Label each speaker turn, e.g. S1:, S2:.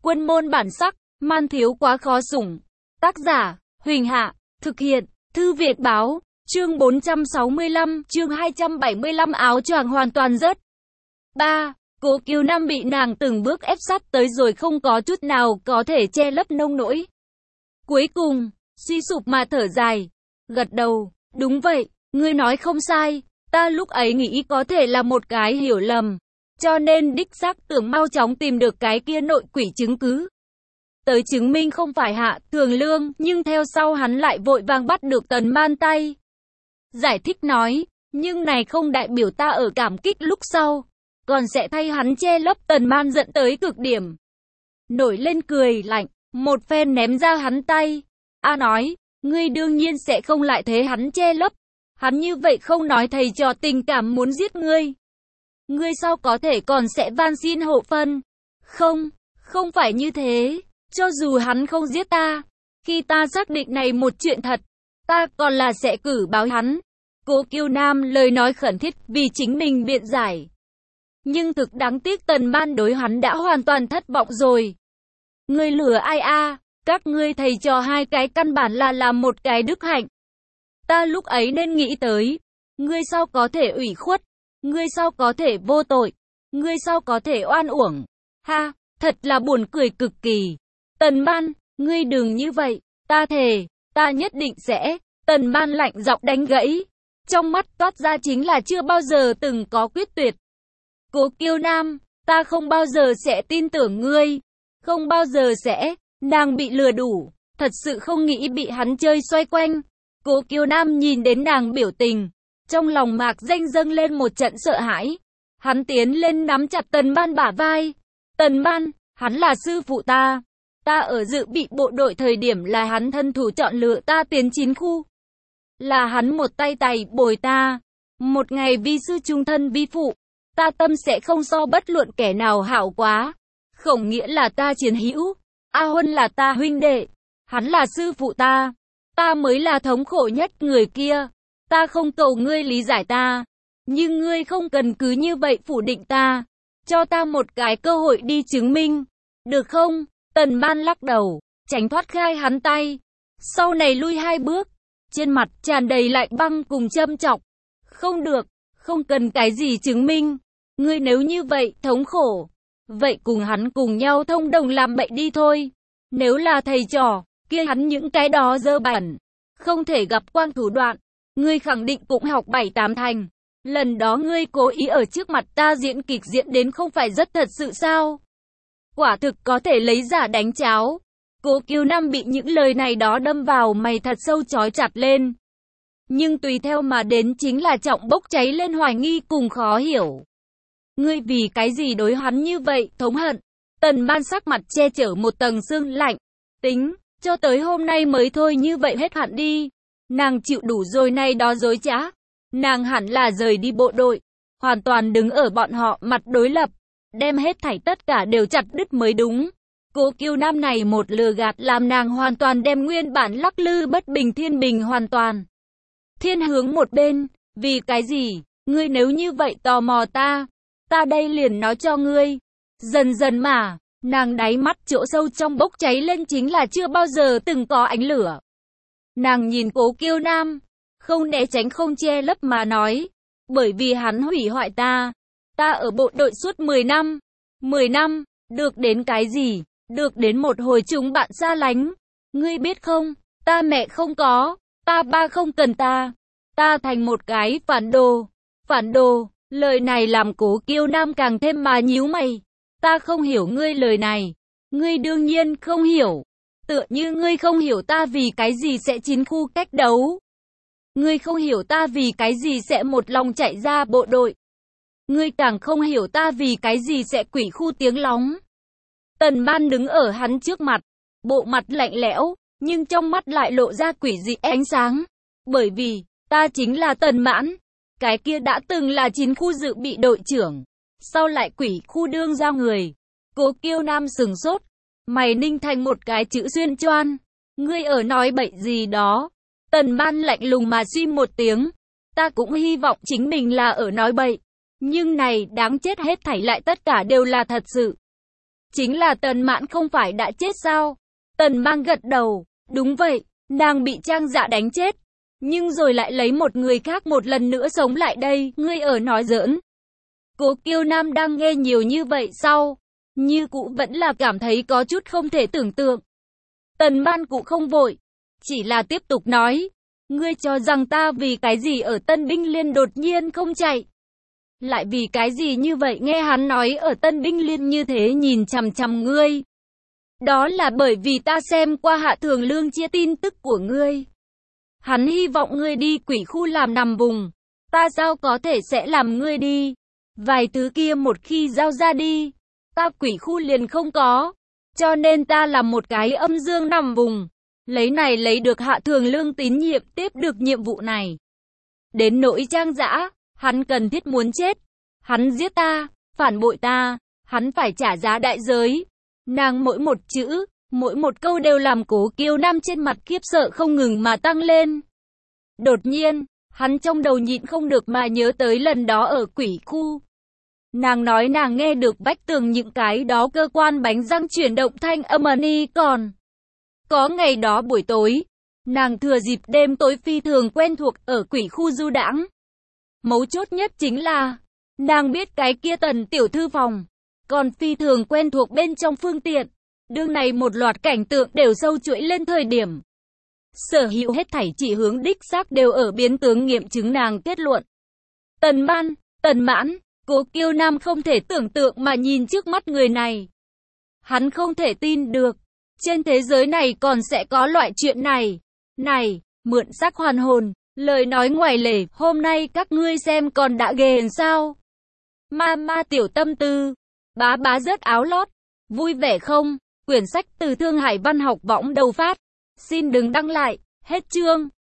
S1: Quân môn bản sắc, man thiếu quá khó sủng. Tác giả, Huỳnh Hạ, thực hiện, Thư Việt Báo, chương 465, chương 275 áo choàng hoàn toàn rớt. 3. Cố Kiều Nam bị nàng từng bước ép sát tới rồi không có chút nào có thể che lấp nông nỗi. Cuối cùng, suy sụp mà thở dài, gật đầu, đúng vậy, ngươi nói không sai, ta lúc ấy nghĩ có thể là một cái hiểu lầm, cho nên đích xác tưởng mau chóng tìm được cái kia nội quỷ chứng cứ. Tới chứng minh không phải Hạ Thường Lương, nhưng theo sau hắn lại vội vàng bắt được Tần Man tay. Giải thích nói, nhưng này không đại biểu ta ở cảm kích lúc sau, còn sẽ thay hắn che lấp Tần Man giận tới cực điểm. Nổi lên cười lạnh, một phen ném ra hắn tay. A nói, ngươi đương nhiên sẽ không lại thế hắn che lấp. Hắn như vậy không nói thầy trò tình cảm muốn giết ngươi. Ngươi sao có thể còn sẽ van xin hộ phân? Không phải như thế. Cho dù hắn không giết ta, khi ta xác định này một chuyện thật, ta còn là sẽ cử báo hắn. Cố Kiều Nam lời nói khẩn thiết vì chính mình biện giải. Nhưng thực đáng tiếc Tần Man đối hắn đã hoàn toàn thất vọng rồi. Ngươi lừa ai a? Các ngươi thầy trò hai cái căn bản là làm một cái đức hạnh. Ta lúc ấy nên nghĩ tới, ngươi sao có thể ủy khuất, ngươi sao có thể vô tội, ngươi sao có thể oan uổng. Ha, thật là buồn cười cực kỳ. Tần Man, ngươi đừng như vậy, ta thề, ta nhất định sẽ. Tần Man lạnh giọng đánh gãy, trong mắt toát ra chính là chưa bao giờ từng có quyết tuyệt. Cố Kiều Nam, ta không bao giờ sẽ tin tưởng ngươi, không bao giờ sẽ. Nàng bị lừa đủ, thật sự không nghĩ bị hắn chơi xoay quanh. Cố Kiều Nam nhìn đến nàng biểu tình, trong lòng mạc danh dâng lên một trận sợ hãi. Hắn tiến lên nắm chặt Tần Man bả vai. Tần Man, hắn là sư phụ ta. Ta ở dự bị bộ đội thời điểm là hắn thân thủ chọn lựa ta tiến chiến khu. Là hắn một tay tày bồi ta. Một ngày vi sư trung thân vi phụ. Ta tâm sẽ không so bất luận kẻ nào hảo quá. Khổng Nghĩa là ta chiến hữu. A Huân là ta huynh đệ. Hắn là sư phụ ta. Ta mới là thống khổ nhất người kia. Ta không cầu ngươi lý giải ta. Nhưng ngươi không cần cứ như vậy phủ định ta. Cho ta một cái cơ hội đi chứng minh. Được không? Tần Man lắc đầu, tránh thoát khai hắn tay. Sau này lui 2 bước. Trên mặt tràn đầy lạnh băng cùng châm chọc. Không được, không cần cái gì chứng minh. Ngươi nếu như vậy thống khổ, vậy cùng hắn cùng nhau thông đồng làm bậy đi thôi. Nếu là thầy trò, kia hắn những cái đó dơ bẩn, không thể gặp quang thủ đoạn. Ngươi khẳng định cũng học 7-8 thành. Lần đó ngươi cố ý ở trước mặt ta diễn kịch diễn đến không phải rất thật sự sao? Quả thực có thể lấy giả đánh cháo. Cố Kiều Nam bị những lời này đó đâm vào mày thật sâu chói chặt lên. Nhưng tùy theo mà đến chính là trọng bốc cháy lên hoài nghi cùng khó hiểu. Ngươi vì cái gì đối hắn như vậy, thống hận? Tần Man sắc mặt che chở một tầng sương lạnh. Tính, cho tới hôm nay mới thôi như vậy hết hẳn đi. Nàng chịu đủ rồi này đó dối trá. Nàng hẳn là rời đi bộ đội. Hoàn toàn đứng ở bọn họ mặt đối lập. Đem hết thảy tất cả đều chặt đứt mới đúng. Cố Kiều Nam này một lừa gạt làm nàng hoàn toàn đem nguyên bản lắc lư bất bình thiên bình hoàn toàn thiên hướng một bên. Vì cái gì? Ngươi nếu như vậy tò mò ta đây liền nói cho ngươi. Dần dần mà, nàng đáy mắt chỗ sâu trong bốc cháy lên chính là chưa bao giờ từng có ánh lửa. Nàng nhìn Cố Kiều Nam, không né tránh không che lấp mà nói, bởi vì hắn hủy hoại ta. Ta ở bộ đội suốt 10 năm. 10 năm, được đến cái gì? Được đến một hồi chúng bạn xa lánh. Ngươi biết không, ta mẹ không có, ta ba không cần ta. Ta thành một cái phản đồ. Phản đồ, lời này làm Cố Kiều Nam càng thêm mà nhíu mày. Ta không hiểu ngươi lời này. Ngươi đương nhiên không hiểu. Tựa như ngươi không hiểu ta vì cái gì sẽ chiến khu cách đấu. Ngươi không hiểu ta vì cái gì sẽ một lòng chạy ra bộ đội. Ngươi càng không hiểu ta vì cái gì sẽ quỷ khu tiếng lóng. Tần Man đứng ở hắn trước mặt, bộ mặt lạnh lẽo, nhưng trong mắt lại lộ ra quỷ dị ánh sáng. Bởi vì, ta chính là Tần Mãn, cái kia đã từng là chiến khu dự bị đội trưởng, sau lại quỷ khu đương giao người. Cố Kiều Nam sừng sốt, mày ninh thành một cái chữ xuyên choan. Ngươi ở nói bậy gì đó? Tần Man lạnh lùng mà suy một tiếng. Ta cũng hy vọng chính mình là ở nói bậy. Nhưng này đáng chết hết thảy lại tất cả đều là thật sự. Chính là Tần Mãn không phải đã chết sao? Tần Mang gật đầu, đúng vậy, nàng bị Trang Dạ đánh chết. Nhưng rồi lại lấy một người khác một lần nữa sống lại đây, ngươi ở nói giỡn. Cố Kiêu Nam đang nghe nhiều như vậy sau, như cũ vẫn là cảm thấy có chút không thể tưởng tượng. Tần Man cũng không vội, chỉ là tiếp tục nói, ngươi cho rằng ta vì cái gì ở Tân Binh Liên đột nhiên không chạy? Lại vì cái gì như vậy? Nghe hắn nói ở Tân Binh Liên như thế nhìn chằm chằm ngươi. Đó là bởi vì ta xem qua Hạ Thường Lương chia tin tức của ngươi. Hắn hy vọng ngươi đi quỷ khu làm nằm vùng. Ta sao có thể sẽ làm ngươi đi? Vài thứ kia một khi giao ra đi, ta quỷ khu liền không có. Cho nên ta làm một cái âm dương nằm vùng. Lấy này lấy được Hạ Thường Lương tín nhiệm tiếp được nhiệm vụ này. Đến nỗi Trang Dã, hắn cần thiết muốn chết. Hắn giết ta, phản bội ta, hắn phải trả giá đại giới. Nàng mỗi một chữ, mỗi một câu đều làm Cố Kiêu Nam trên mặt khiếp sợ không ngừng mà tăng lên. Đột nhiên, hắn trong đầu nhịn không được mà nhớ tới lần đó ở quỷ khu. Nàng nói nàng nghe được vách tường những cái đó cơ quan bánh răng chuyển động thanh âm còn. Có ngày đó buổi tối, nàng thừa dịp đêm tối phi thường quen thuộc ở quỷ khu du đãng. Mấu chốt nhất chính là, nàng biết cái kia Tần tiểu thư phòng, còn phi thường quen thuộc bên trong phương tiện. Đương này một loạt cảnh tượng đều sâu chuỗi lên thời điểm. Sở hữu hết thảy chỉ hướng đích xác đều ở biến tướng nghiệm chứng nàng kết luận. Tần Mãn, Cố Kiêu Nam không thể tưởng tượng mà nhìn trước mắt người này. Hắn không thể tin được, trên thế giới này còn sẽ có loại chuyện này. Này, mượn xác hoàn hồn, lời nói ngoài lề, hôm nay các ngươi xem còn đã ghê sao? Ma tiểu tâm tư, bá rớt áo lót, vui vẻ không? Quyển sách từ Thương Hải Văn Học Võng đầu phát. Xin đừng đăng lại, hết chương.